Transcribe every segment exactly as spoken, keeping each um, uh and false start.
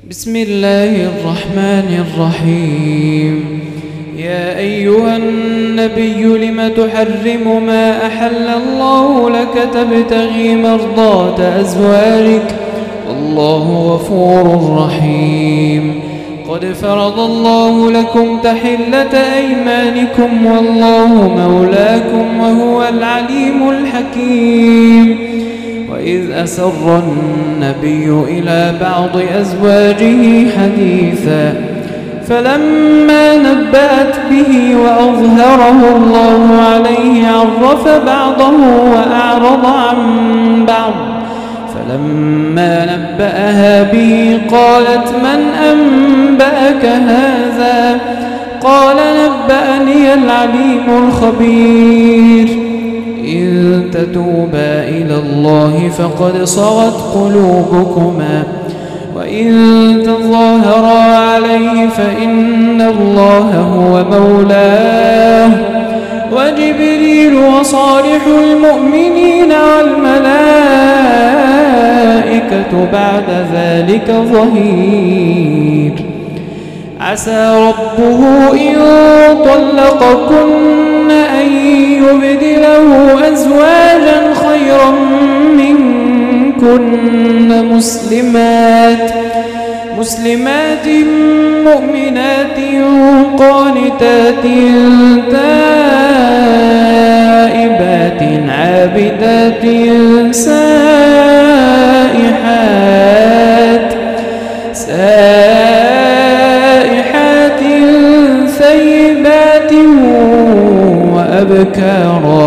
بسم الله الرحمن الرحيم. يا أيها النبي لم تحرم ما أحل الله لك تبتغي مرضات أزواجك والله غفور رحيم. قد فرض الله لكم تحلة أيمانكم والله مولاكم وهو العليم الحكيم. وإذ أسر النبي إلى بعض أزواجه حديثا فلما نبأت به وأظهره الله عليه عرف بعضه وأعرض عن بعض. فلما نبأها به قالت من أنبأك هذا؟ قال نبأني العليم الخبير. إن تتوبا إلى الله فقد صغت قلوبكما وإن تظاهرا عليه فإن الله هو مولاه وجبريل وصالح المؤمنين والملائكة بعد ذلك ظهير. عسى ربه إن طلقكن أن يبدله أزواجا خيرا منكن مسلمات مسلمات مؤمنات قانتات تائبات عابدات سائحات سائحات ثيبات وأبكارا.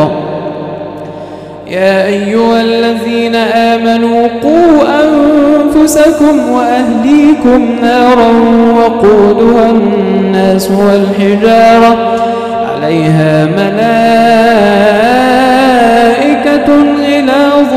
يا أيها الذين آمنوا قوا أنفسكم وأهليكم نارا وقودها الناس والحجارة عليها ملائكة غلاظ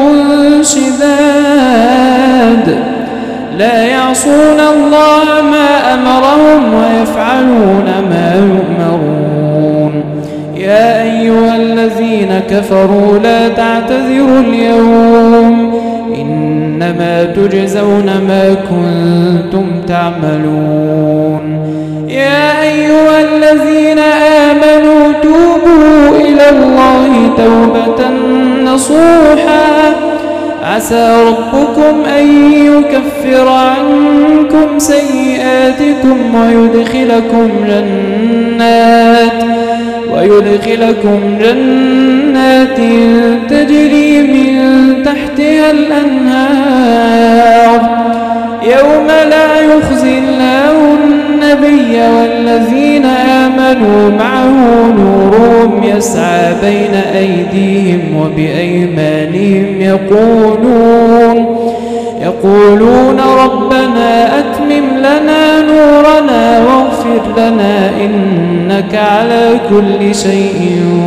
شداد لا يعصون الله ما أمرهم ويفعلون ما يؤمرون. يا أيها الذين كفروا لا تعتذروا اليوم إنما تجزون ما كنتم تعملون. يا أيها الذين آمنوا توبوا إلى الله توبة نصوحا عسى ربكم أن يكفر عنكم سيئاتكم ويدخلكم جنات ويدخلكم جنات تجري من تحتها الأنهار يوم لا يخزي الله النبي والذين آمنوا معه نورهم يسعى بين أيديهم وبأيمانهم يقولون يقولون ربنا أتمم لنا نورنا واغفر لنا إنك على كل شيء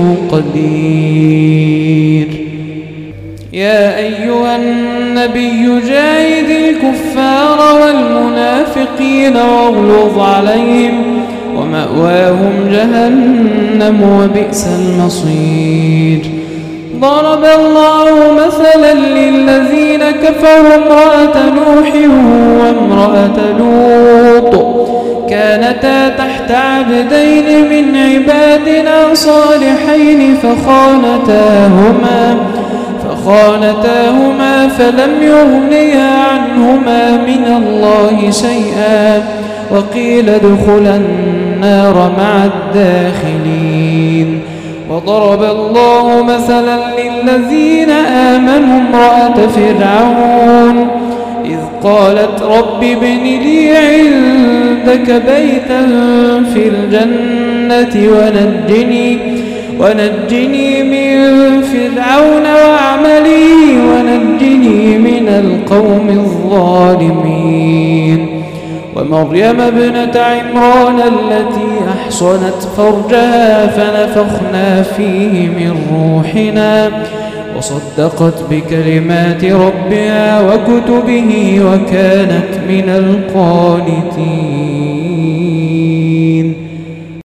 قدير. يا أيها النبي جاهد الكفار والمنافقين واغلظ عليهم ومأواهم جهنم وبئس المصير. ضرب الله مثلا للذين كفروا امرأة نوح وامرأة لوط كانتا تحت عبدين من عبادنا صالحين فخانتاهما فخانتاهما فلم يغنيا عنهما من الله شيئا وقيل ادخلا النار مع الداخلين. وضرب الله مثلا للذين آمنوا امرأة فرعون إذ قالت رب ابن لي عندك بيتا في الجنة ونجني ونجني من فرعون وعمله ونجني من القوم الظالمين. ومريم ابنة عمران التي أحصنت فرجها فنفخنا فيه من روحنا وصدقت بكلمات ربها وكتبه وكانت من القانتين.